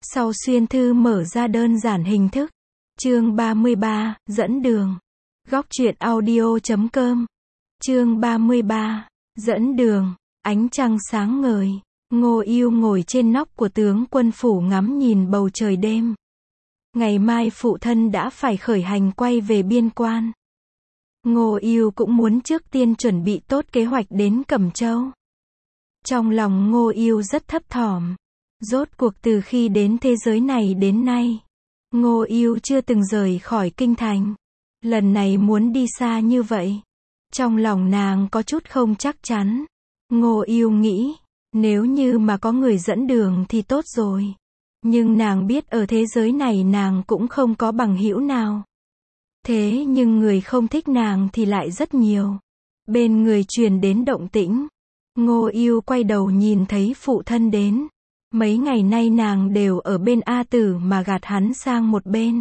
Sau xuyên thư mở ra đơn giản hình thức. Chương 33, dẫn đường. Góc truyện audio.com. Chương 33, dẫn đường. Ánh trăng sáng ngời. Ngô Yêu ngồi trên nóc của tướng quân phủ ngắm nhìn bầu trời đêm. Ngày mai phụ thân đã phải khởi hành quay về biên quan. Ngô Yêu cũng muốn trước tiên chuẩn bị tốt kế hoạch đến Cẩm Châu. Trong lòng Ngô Yêu rất thấp thỏm. Rốt cuộc từ khi đến thế giới này đến nay, Ngô Yêu chưa từng rời khỏi kinh thành. Lần này muốn đi xa như vậy, trong lòng nàng có chút không chắc chắn. Ngô Yêu nghĩ, nếu như mà có người dẫn đường thì tốt rồi. Nhưng nàng biết ở thế giới này nàng cũng không có bằng hữu nào. Thế nhưng người không thích nàng thì lại rất nhiều. Bên người truyền đến động tĩnh. Ngô Yêu quay đầu nhìn thấy phụ thân đến. Mấy ngày nay nàng đều ở bên A Tử mà gạt hắn sang một bên.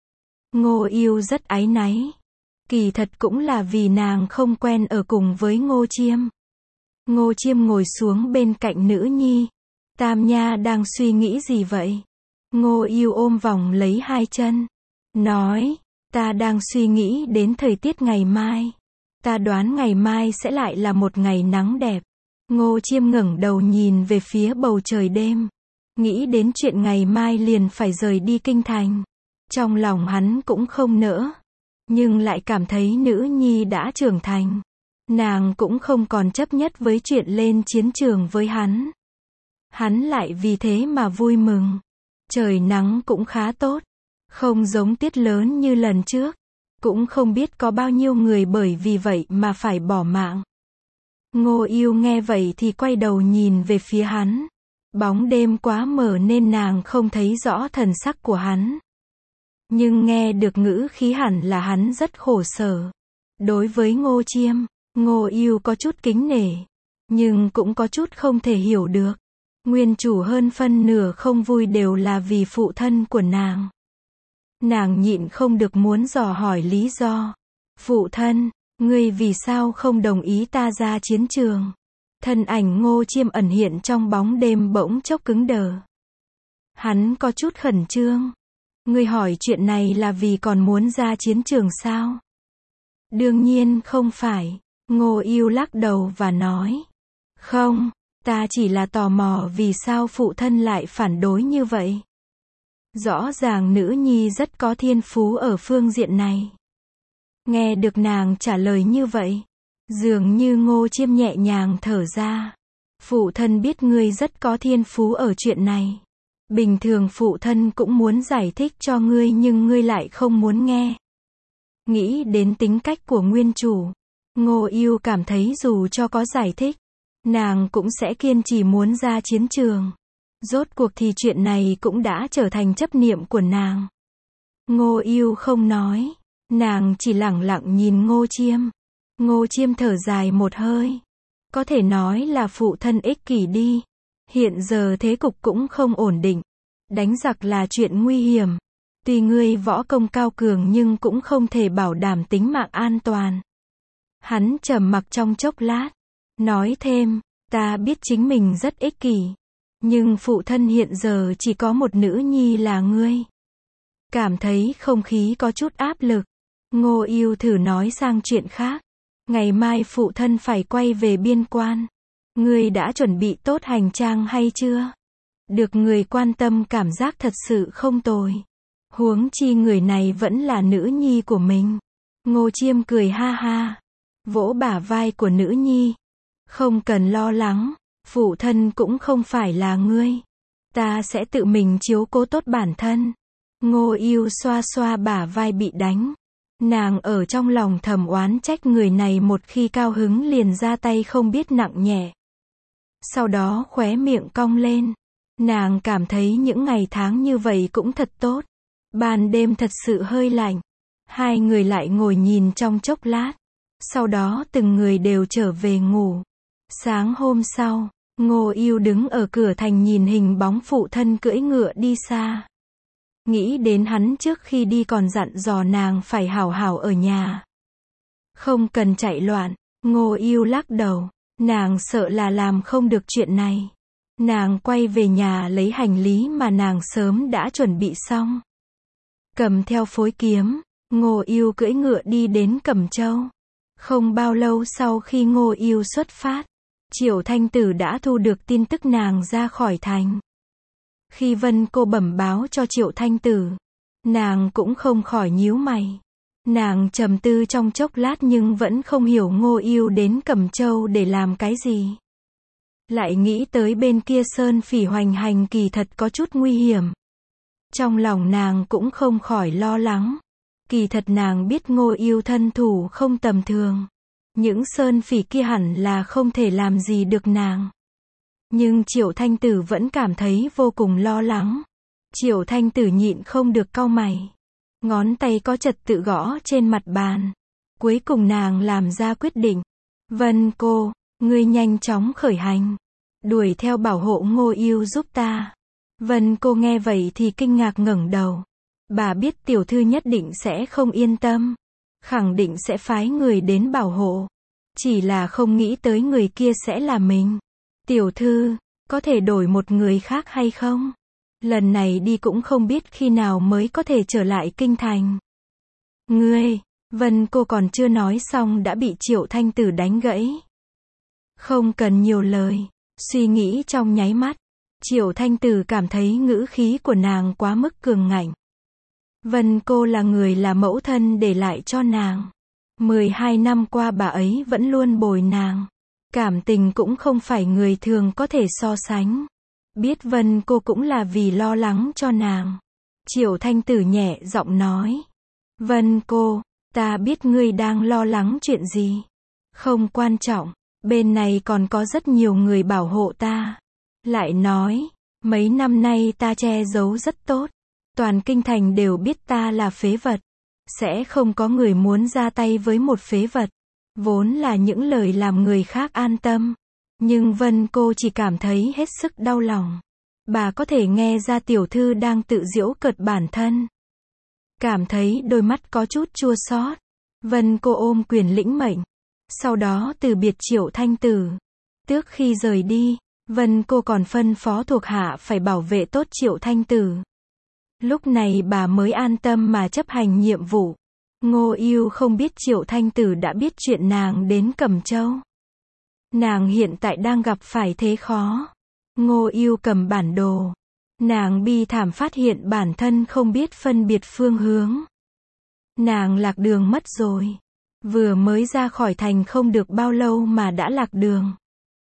Ngô Yêu rất áy náy. Kỳ thật cũng là vì nàng không quen ở cùng với Ngô Chiêm. Ngô Chiêm ngồi xuống bên cạnh nữ nhi. Tam Nha đang suy nghĩ gì vậy? Ngô Yêu ôm vòng lấy hai chân. Nói, ta đang suy nghĩ đến thời tiết ngày mai. Ta đoán ngày mai sẽ lại là một ngày nắng đẹp. Ngô Chiêm ngẩng đầu nhìn về phía bầu trời đêm. Nghĩ đến chuyện ngày mai liền phải rời đi kinh thành. Trong lòng hắn cũng không nỡ. Nhưng lại cảm thấy nữ nhi đã trưởng thành. Nàng cũng không còn chấp nhất với chuyện lên chiến trường với hắn. Hắn lại vì thế mà vui mừng. Trời nắng cũng khá tốt. Không giống tiết lớn như lần trước. Cũng không biết có bao nhiêu người bởi vì vậy mà phải bỏ mạng. Ngô Yêu nghe vậy thì quay đầu nhìn về phía hắn. Bóng đêm quá mờ nên nàng không thấy rõ thần sắc của hắn. Nhưng nghe được ngữ khí hẳn là hắn rất khổ sở. Đối với Ngô Chiêm, Ngô Yêu có chút kính nể. Nhưng cũng có chút không thể hiểu được. Nguyên chủ hơn phân nửa không vui đều là vì phụ thân của nàng. Nàng nhịn không được muốn dò hỏi lý do. Phụ thân, ngươi vì sao không đồng ý ta ra chiến trường? Thân ảnh Ngô Chiêm ẩn hiện trong bóng đêm bỗng chốc cứng đờ. Hắn có chút khẩn trương. Ngươi hỏi chuyện này là vì còn muốn ra chiến trường sao? Đương nhiên không phải. Ngô Yêu lắc đầu và nói. Không, ta chỉ là tò mò vì sao phụ thân lại phản đối như vậy. Rõ ràng nữ nhi rất có thiên phú ở phương diện này. Nghe được nàng trả lời như vậy, dường như Ngô Chiêm nhẹ nhàng thở ra. Phụ thân biết ngươi rất có thiên phú ở chuyện này. Bình thường phụ thân cũng muốn giải thích cho ngươi nhưng ngươi lại không muốn nghe. Nghĩ đến tính cách của nguyên chủ, Ngô Yêu cảm thấy dù cho có giải thích, nàng cũng sẽ kiên trì muốn ra chiến trường. Rốt cuộc thì chuyện này cũng đã trở thành chấp niệm của nàng. Ngô Yêu không nói. Nàng chỉ lẳng lặng nhìn Ngô Chiêm. Ngô Chiêm thở dài một hơi. Có thể nói là phụ thân ích kỷ đi. Hiện giờ thế cục cũng không ổn định. Đánh giặc là chuyện nguy hiểm. Tuy ngươi võ công cao cường nhưng cũng không thể bảo đảm tính mạng an toàn. Hắn trầm mặc trong chốc lát. Nói thêm, ta biết chính mình rất ích kỷ. Nhưng phụ thân hiện giờ chỉ có một nữ nhi là ngươi. Cảm thấy không khí có chút áp lực. Ngô Yêu thử nói sang chuyện khác. Ngày mai phụ thân phải quay về biên quan. Ngươi đã chuẩn bị tốt hành trang hay chưa? Được người quan tâm cảm giác thật sự không tồi. Huống chi người này vẫn là nữ nhi của mình. Ngô Chiêm cười ha ha. Vỗ bả vai của nữ nhi. Không cần lo lắng. Phụ thân cũng không phải là ngươi. Ta sẽ tự mình chiếu cố tốt bản thân. Ngô Yêu xoa xoa bả vai bị đánh. Nàng ở trong lòng thầm oán trách người này một khi cao hứng liền ra tay không biết nặng nhẹ. Sau đó khóe miệng cong lên. Nàng cảm thấy những ngày tháng như vậy cũng thật tốt. Ban đêm thật sự hơi lạnh. Hai người lại ngồi nhìn trong chốc lát. Sau đó từng người đều trở về ngủ. Sáng hôm sau, Ngô Yêu đứng ở cửa thành nhìn hình bóng phụ thân cưỡi ngựa đi xa. Nghĩ đến hắn trước khi đi còn dặn dò nàng phải hảo hảo ở nhà. Không cần chạy loạn. Ngô Yêu lắc đầu. Nàng sợ là làm không được chuyện này. Nàng quay về nhà lấy hành lý mà nàng sớm đã chuẩn bị xong. Cầm theo phối kiếm, Ngô Yêu cưỡi ngựa đi đến Cẩm Châu. Không bao lâu sau khi Ngô Yêu xuất phát, Triệu Thanh Tử đã thu được tin tức nàng ra khỏi thành. Khi Vân Cô bẩm báo cho Triệu Thanh Tử, nàng cũng không khỏi nhíu mày. Nàng trầm tư trong chốc lát nhưng vẫn không hiểu Ngô Yêu đến Cẩm Châu để làm cái gì. Lại nghĩ tới bên kia Sơn Phỉ hoành hành kỳ thật có chút nguy hiểm. Trong lòng nàng cũng không khỏi lo lắng. Kỳ thật nàng biết Ngô Yêu thân thủ không tầm thường. Những Sơn Phỉ kia hẳn là không thể làm gì được nàng. Nhưng Triệu Thanh Tử vẫn cảm thấy vô cùng lo lắng. Triệu Thanh Tử nhịn không được cau mày. Ngón tay có trật tự gõ trên mặt bàn. Cuối cùng nàng làm ra quyết định. Vân Cô, ngươi nhanh chóng khởi hành. Đuổi theo bảo hộ Ngô Yêu giúp ta. Vân Cô nghe vậy thì kinh ngạc ngẩng đầu. Bà biết tiểu thư nhất định sẽ không yên tâm. Khẳng định sẽ phái người đến bảo hộ. Chỉ là không nghĩ tới người kia sẽ là mình. Tiểu thư, có thể đổi một người khác hay không? Lần này đi cũng không biết khi nào mới có thể trở lại kinh thành. Ngươi, Vân Cô còn chưa nói xong đã bị Triệu Thanh Tử đánh gãy. Không cần nhiều lời. Suy nghĩ trong nháy mắt, Triệu Thanh Tử cảm thấy ngữ khí của nàng quá mức cường ngạnh. Vân Cô là người là mẫu thân để lại cho nàng. 12 năm qua bà ấy vẫn luôn bồi nàng. Cảm tình cũng không phải người thường có thể so sánh. Biết Vân Cô cũng là vì lo lắng cho nàng. Triệu Thanh Tử nhẹ giọng nói. Vân Cô, ta biết ngươi đang lo lắng chuyện gì. Không quan trọng, bên này còn có rất nhiều người bảo hộ ta. Lại nói, mấy năm nay ta che giấu rất tốt. Toàn kinh thành đều biết ta là phế vật. Sẽ không có người muốn ra tay với một phế vật. Vốn là những lời làm người khác an tâm. Nhưng Vân Cô chỉ cảm thấy hết sức đau lòng. Bà có thể nghe ra tiểu thư đang tự giễu cợt bản thân. Cảm thấy đôi mắt có chút chua xót. Vân Cô ôm quyền lĩnh mệnh. Sau đó từ biệt Triệu Thanh Tử. Trước khi rời đi, Vân Cô còn phân phó thuộc hạ phải bảo vệ tốt Triệu Thanh Tử. Lúc này bà mới an tâm mà chấp hành nhiệm vụ. Ngô Yêu không biết Triệu Thanh Tử đã biết chuyện nàng đến Cẩm Châu. Nàng hiện tại đang gặp phải thế khó. Ngô Yêu cầm bản đồ. Nàng bi thảm phát hiện bản thân không biết phân biệt phương hướng. Nàng lạc đường mất rồi. Vừa mới ra khỏi thành không được bao lâu mà đã lạc đường.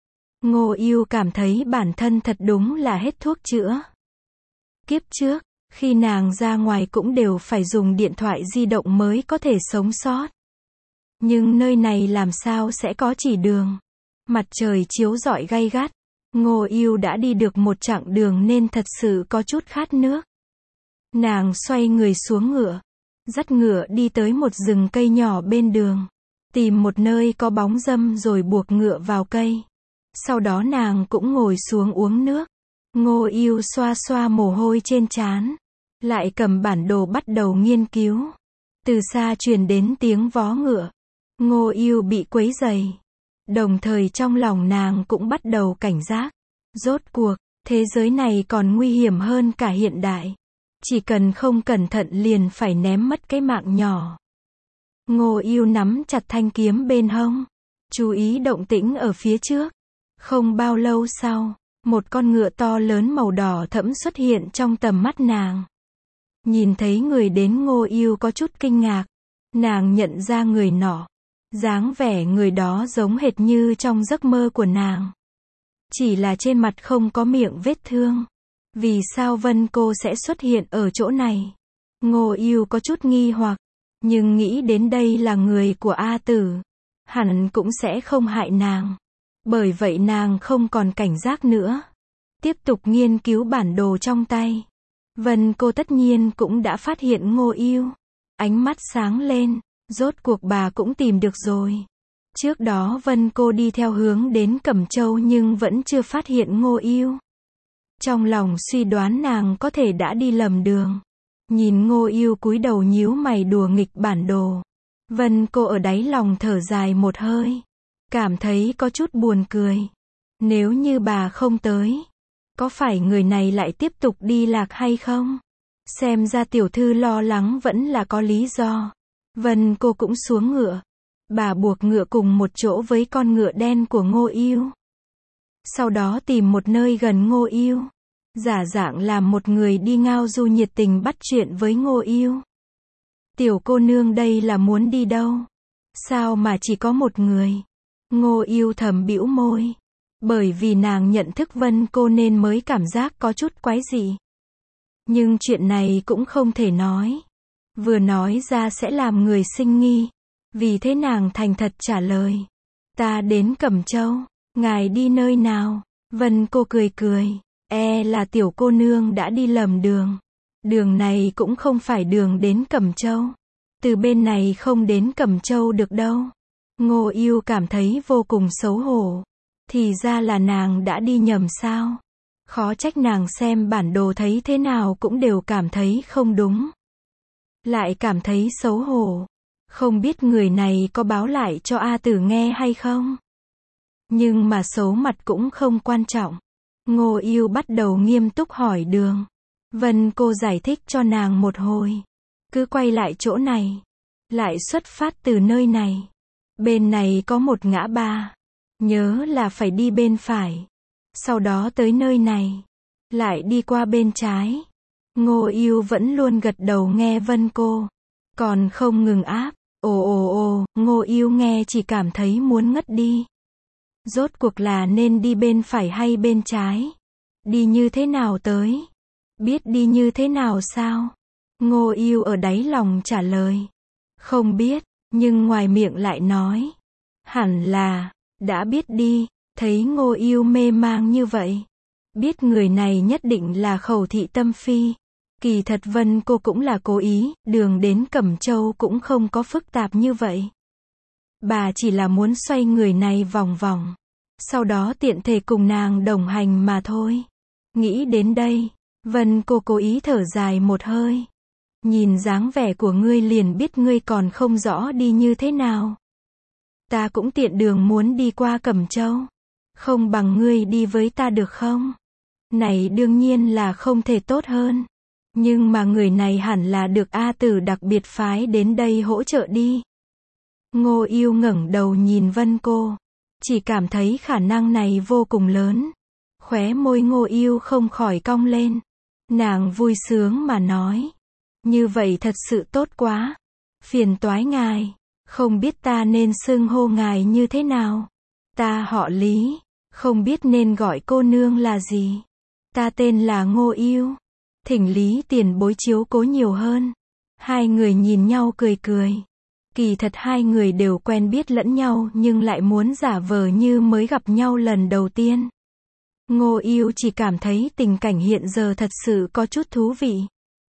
Ngô Yêu cảm thấy bản thân thật đúng là hết thuốc chữa. Kiếp trước, khi nàng ra ngoài cũng đều phải dùng điện thoại di động mới có thể sống sót. Nhưng nơi này làm sao sẽ có chỉ đường. Mặt trời chiếu rọi gay gắt. Ngô Yêu đã đi được một chặng đường nên thật sự có chút khát nước. Nàng xoay người xuống ngựa. Dắt ngựa đi tới một rừng cây nhỏ bên đường. Tìm một nơi có bóng râm rồi buộc ngựa vào cây. Sau đó nàng cũng ngồi xuống uống nước. Ngô Yêu xoa xoa mồ hôi trên trán. Lại cầm bản đồ bắt đầu nghiên cứu. Từ xa truyền đến tiếng vó ngựa. Ngô Yêu bị quấy rầy. Đồng thời trong lòng nàng cũng bắt đầu cảnh giác. Rốt cuộc, thế giới này còn nguy hiểm hơn cả hiện đại. Chỉ cần không cẩn thận liền phải ném mất cái mạng nhỏ. Ngô Yêu nắm chặt thanh kiếm bên hông. Chú ý động tĩnh ở phía trước. Không bao lâu sau, một con ngựa to lớn màu đỏ thẫm xuất hiện trong tầm mắt nàng. Nhìn thấy người đến Ngô Yêu có chút kinh ngạc. Nàng nhận ra người nọ. Dáng vẻ người đó giống hệt như trong giấc mơ của nàng. Chỉ là trên mặt không có miệng vết thương. Vì sao Vân Cô sẽ xuất hiện ở chỗ này? Ngô Yêu có chút nghi hoặc. Nhưng nghĩ đến đây là người của A Tử. Hẳn cũng sẽ không hại nàng. Bởi vậy nàng không còn cảnh giác nữa. Tiếp tục nghiên cứu bản đồ trong tay. Vân Cô tất nhiên cũng đã phát hiện Ngô Yêu. Ánh mắt sáng lên. Rốt cuộc bà cũng tìm được rồi. Trước đó Vân Cô đi theo hướng đến Cẩm Châu nhưng vẫn chưa phát hiện Ngô Yêu. Trong lòng suy đoán nàng có thể đã đi lầm đường. Nhìn Ngô Yêu cúi đầu nhíu mày đùa nghịch bản đồ. Vân Cô ở đáy lòng thở dài một hơi. Cảm thấy có chút buồn cười. Nếu như bà không tới, Có phải người này lại tiếp tục đi lạc hay không? Xem ra tiểu thư lo lắng vẫn là có lý do. Vân cô cũng xuống ngựa. Bà buộc ngựa cùng một chỗ với con ngựa đen của Ngô Yêu. Sau đó tìm một nơi gần Ngô Yêu. Giả dạng làm một người đi ngao du nhiệt tình bắt chuyện với Ngô Yêu. Tiểu cô nương đây là muốn đi đâu? Sao mà chỉ có một người? Ngô Yêu thầm bĩu môi. Bởi vì nàng nhận thức Vân cô nên mới cảm giác có chút quái dị. Nhưng chuyện này cũng không thể nói. Vừa nói ra sẽ làm người sinh nghi. Vì thế nàng thành thật trả lời. Ta đến Cẩm Châu. Ngài đi nơi nào? Vân cô cười cười. Là tiểu cô nương đã đi lầm đường. Đường này cũng không phải đường đến Cẩm Châu. Từ bên này không đến Cẩm Châu được đâu. Ngô Yêu cảm thấy vô cùng xấu hổ. Thì ra là nàng đã đi nhầm sao? Khó trách nàng xem bản đồ thấy thế nào cũng đều cảm thấy không đúng. Lại cảm thấy xấu hổ. Không biết người này có báo lại cho A Tử nghe hay không? Nhưng mà xấu mặt cũng không quan trọng. Ngô Yêu bắt đầu nghiêm túc hỏi đường. Vân cô giải thích cho nàng một hồi. Cứ quay lại chỗ này. Lại xuất phát từ nơi này. Bên này có một ngã ba. Nhớ là phải đi bên phải. Sau đó tới nơi này. Lại đi qua bên trái. Ngô Yêu vẫn luôn gật đầu nghe Vân cô. Còn không ngừng áp. Ngô Yêu nghe chỉ cảm thấy muốn ngất đi. Rốt cuộc là nên đi bên phải hay bên trái? Đi như thế nào tới? Biết đi như thế nào sao? Ngô Yêu ở đáy lòng trả lời. Không biết, nhưng ngoài miệng lại nói. Hẳn là, đã biết đi. Thấy Ngô Yêu mê mang như vậy. Biết người này nhất định là Khẩu Thị Tâm Phi. Kỳ thật Vân cô cũng là cố ý, đường đến Cẩm Châu cũng không có phức tạp như vậy. Bà chỉ là muốn xoay người này vòng vòng. Sau đó tiện thể cùng nàng đồng hành mà thôi. Nghĩ đến đây, Vân cô cố ý thở dài một hơi. Nhìn dáng vẻ của ngươi liền biết ngươi còn không rõ đi như thế nào. Ta cũng tiện đường muốn đi qua Cẩm Châu. Không bằng ngươi đi với ta được không? Này đương nhiên là không thể tốt hơn. Nhưng mà người này hẳn là được A Tử đặc biệt phái đến đây hỗ trợ đi. Ngô Yêu ngẩng đầu nhìn Vân cô. Chỉ cảm thấy khả năng này vô cùng lớn. Khóe môi Ngô Yêu không khỏi cong lên. Nàng vui sướng mà nói. Như vậy thật sự tốt quá. Phiền toái ngài. Không biết ta nên xưng hô ngài như thế nào. Ta họ Lý. Không biết nên gọi cô nương là gì. Ta tên là Ngô Yêu. Thỉnh Lý tiền bối chiếu cố nhiều hơn. Hai người nhìn nhau cười cười. Kỳ thật hai người đều quen biết lẫn nhau nhưng lại muốn giả vờ như mới gặp nhau lần đầu tiên. Ngô Yêu chỉ cảm thấy tình cảnh hiện giờ thật sự có chút thú vị.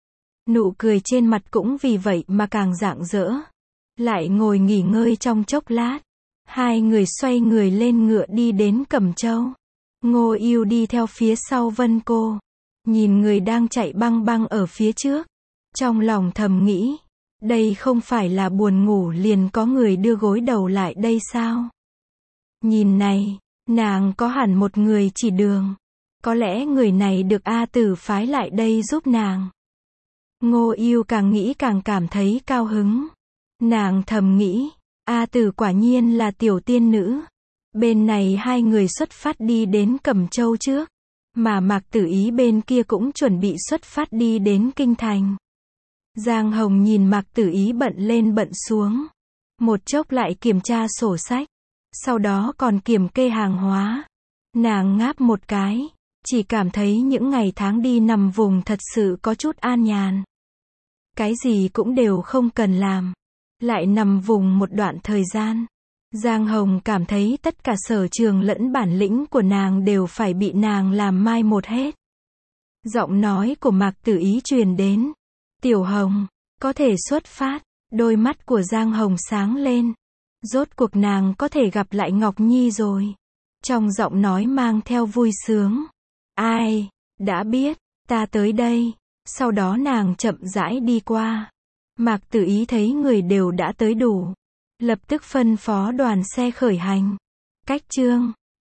Nụ cười trên mặt cũng vì vậy mà càng rạng rỡ. Lại ngồi nghỉ ngơi trong chốc lát. Hai người xoay người lên ngựa đi đến Cẩm Châu. Ngô Yêu đi theo phía sau Vân cô. Nhìn người đang chạy băng băng ở phía trước. Trong lòng thầm nghĩ. Đây không phải là buồn ngủ liền có người đưa gối đầu lại đây sao? Nhìn này, nàng có hẳn một người chỉ đường. Có lẽ người này được A Tử phái lại đây giúp nàng. Ngô Yêu càng nghĩ càng cảm thấy cao hứng. Nàng thầm nghĩ, A Tử quả nhiên là tiểu tiên nữ. Bên này hai người xuất phát đi đến Cẩm Châu trước. Mà Mạc Tử Ý bên kia cũng chuẩn bị xuất phát đi đến Kinh Thành. Giang Hồng nhìn Mạc Tử Ý bận lên bận xuống. Một chốc lại kiểm tra sổ sách. Sau đó còn kiểm kê hàng hóa. Nàng ngáp một cái. Chỉ cảm thấy những ngày tháng đi nằm vùng thật sự có chút an nhàn. Cái gì cũng đều không cần làm. Lại nằm vùng một đoạn thời gian. Giang Hồng cảm thấy tất cả sở trường lẫn bản lĩnh của nàng đều phải bị nàng làm mai một hết. Giọng nói của Mạc Tử Ý truyền đến. Tiểu Hồng, có thể xuất phát. Đôi mắt của Giang Hồng sáng lên. Rốt cuộc nàng có thể gặp lại Ngọc Nhi rồi. Trong giọng nói mang theo vui sướng. Ai, đã biết, ta tới đây. Sau đó nàng chậm rãi đi qua. Mạc Tử Ý thấy người đều đã tới đủ. Lập tức phân phó đoàn xe khởi hành. Cách chương